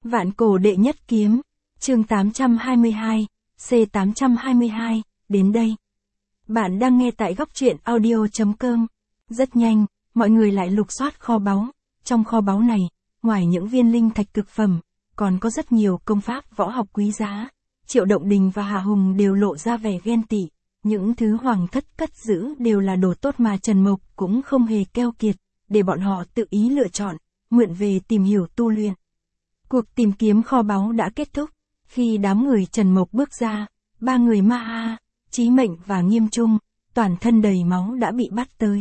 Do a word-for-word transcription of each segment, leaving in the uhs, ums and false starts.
Vạn cổ đệ nhất kiếm, chương tám trăm hai mươi hai, C tám trăm hai mươi hai, đến đây. Bạn đang nghe tại góc truyện audio.com. Rất nhanh, mọi người lại lục soát kho báu. Trong kho báu này, ngoài những viên linh thạch cực phẩm, còn có rất nhiều công pháp võ học quý giá. Triệu Động Đình và Hà Hùng đều lộ ra vẻ ghen tị. Những thứ hoàng thất cất giữ đều là đồ tốt mà Trần Mộc cũng không hề keo kiệt, để bọn họ tự ý lựa chọn, mượn về tìm hiểu tu luyện. Cuộc tìm kiếm kho báu đã kết thúc. Khi đám người Trần Mộc bước ra, ba người Ma Ha, Chí Mệnh và Nghiêm Trung, toàn thân đầy máu đã bị bắt tới.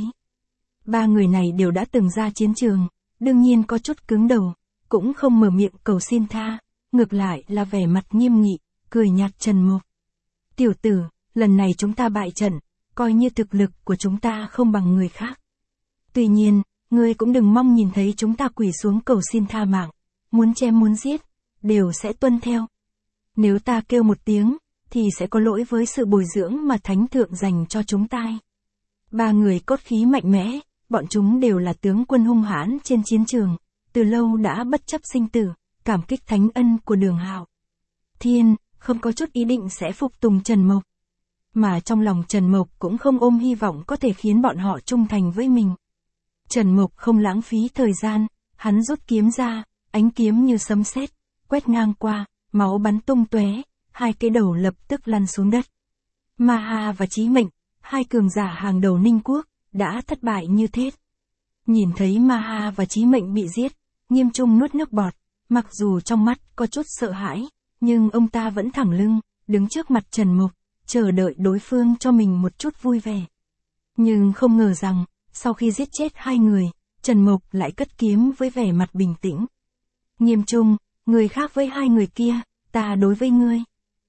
Ba người này đều đã từng ra chiến trường, đương nhiên có chút cứng đầu, cũng không mở miệng cầu xin tha, ngược lại là vẻ mặt nghiêm nghị, cười nhạt Trần Mộc. Tiểu tử, lần này chúng ta bại trận, coi như thực lực của chúng ta không bằng người khác. Tuy nhiên, ngươi cũng đừng mong nhìn thấy chúng ta quỳ xuống cầu xin tha mạng, muốn chém muốn giết, đều sẽ tuân theo. Nếu ta kêu một tiếng, thì sẽ có lỗi với sự bồi dưỡng mà thánh thượng dành cho chúng ta. Ba người cốt khí mạnh mẽ, bọn chúng đều là tướng quân hung hãn trên chiến trường, từ lâu đã bất chấp sinh tử, cảm kích thánh ân của Đường Hạo Thiên, không có chút ý định sẽ phục tùng Trần Mộc. Mà trong lòng Trần Mộc cũng không ôm hy vọng có thể khiến bọn họ trung thành với mình. Trần Mộc không lãng phí thời gian, hắn rút kiếm ra, ánh kiếm như sấm sét, quét ngang qua, máu bắn tung tóe, hai cái đầu lập tức lăn xuống đất. Ma Ha và Chí Mệnh, hai cường giả hàng đầu Ninh Quốc, đã thất bại như thế. Nhìn thấy Ma Ha và Chí Mệnh bị giết, Nghiêm Trung nuốt nước bọt, mặc dù trong mắt có chút sợ hãi, nhưng ông ta vẫn thẳng lưng, đứng trước mặt Trần Mộc, chờ đợi đối phương cho mình một chút vui vẻ. Nhưng không ngờ rằng, sau khi giết chết hai người, Trần Mộc lại cất kiếm với vẻ mặt bình tĩnh. Nghiêm Trung, người khác với hai người kia, ta đối với ngươi.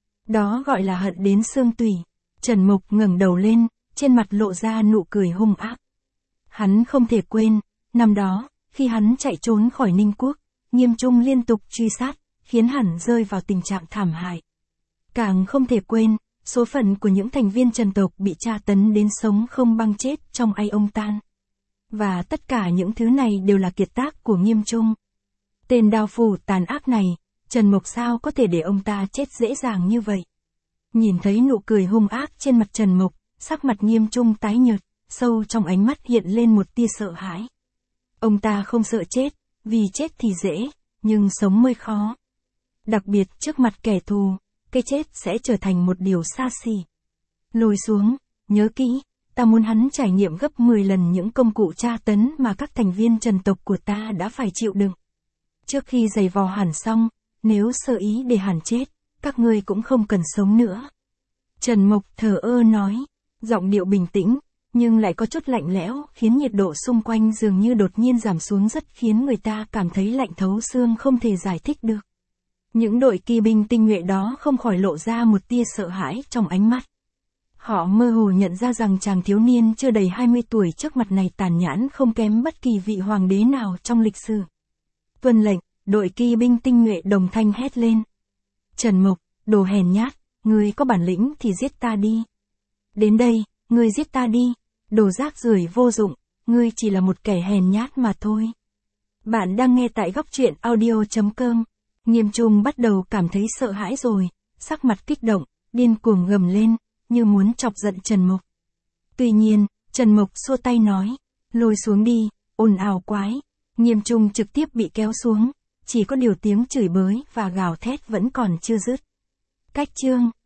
Đó gọi là hận đến xương tủy. Trần Mộc ngẩng đầu lên, trên mặt lộ ra nụ cười hung ác. Hắn không thể quên, năm đó, khi hắn chạy trốn khỏi Ninh Quốc, Nghiêm Trung liên tục truy sát, khiến hắn rơi vào tình trạng thảm hại. Càng không thể quên, số phận của những thành viên Trần tộc bị tra tấn đến sống không băng chết trong ai ông tan. Và tất cả những thứ này đều là kiệt tác của Nghiêm Trung. Tên đao phủ tàn ác này, Trần Mộc sao có thể để ông ta chết dễ dàng như vậy. Nhìn thấy nụ cười hung ác trên mặt Trần Mộc, sắc mặt Nghiêm Trung tái nhợt, sâu trong ánh mắt hiện lên một tia sợ hãi. Ông ta không sợ chết, vì chết thì dễ, nhưng sống mới khó. Đặc biệt trước mặt kẻ thù, cái chết sẽ trở thành một điều xa xỉ. Lùi xuống, nhớ kỹ, ta muốn hắn trải nghiệm gấp mười lần những công cụ tra tấn mà các thành viên Trần tộc của ta đã phải chịu đựng. Trước khi giày vò hẳn xong, nếu sơ ý để hẳn chết, các ngươi cũng không cần sống nữa. Trần Mộc thờ ơ nói, giọng điệu bình tĩnh, nhưng lại có chút lạnh lẽo, khiến nhiệt độ xung quanh dường như đột nhiên giảm xuống rất khiến người ta cảm thấy lạnh thấu xương không thể giải thích được. Những đội kỳ binh tinh nhuệ đó không khỏi lộ ra một tia sợ hãi trong ánh mắt. Họ mơ hồ nhận ra rằng chàng thiếu niên chưa đầy hai mươi tuổi trước mặt này tàn nhẫn không kém bất kỳ vị hoàng đế nào trong lịch sử. Tuân lệnh, đội kỳ binh tinh nhuệ đồng thanh hét lên. Trần Mộc, đồ hèn nhát, ngươi có bản lĩnh thì giết ta đi. Đến đây, ngươi giết ta đi, đồ rác rưởi vô dụng, ngươi chỉ là một kẻ hèn nhát mà thôi. Bạn đang nghe tại góc truyện audio.com. Nghiêm Trung bắt đầu cảm thấy sợ hãi rồi, sắc mặt kích động, điên cuồng gầm lên, như muốn chọc giận Trần Mộc. Tuy nhiên, Trần Mộc xua tay nói, lôi xuống đi, ồn ào quái. Nghiêm Trung trực tiếp bị kéo xuống, chỉ có điều tiếng chửi bới và gào thét vẫn còn chưa dứt. Cách chương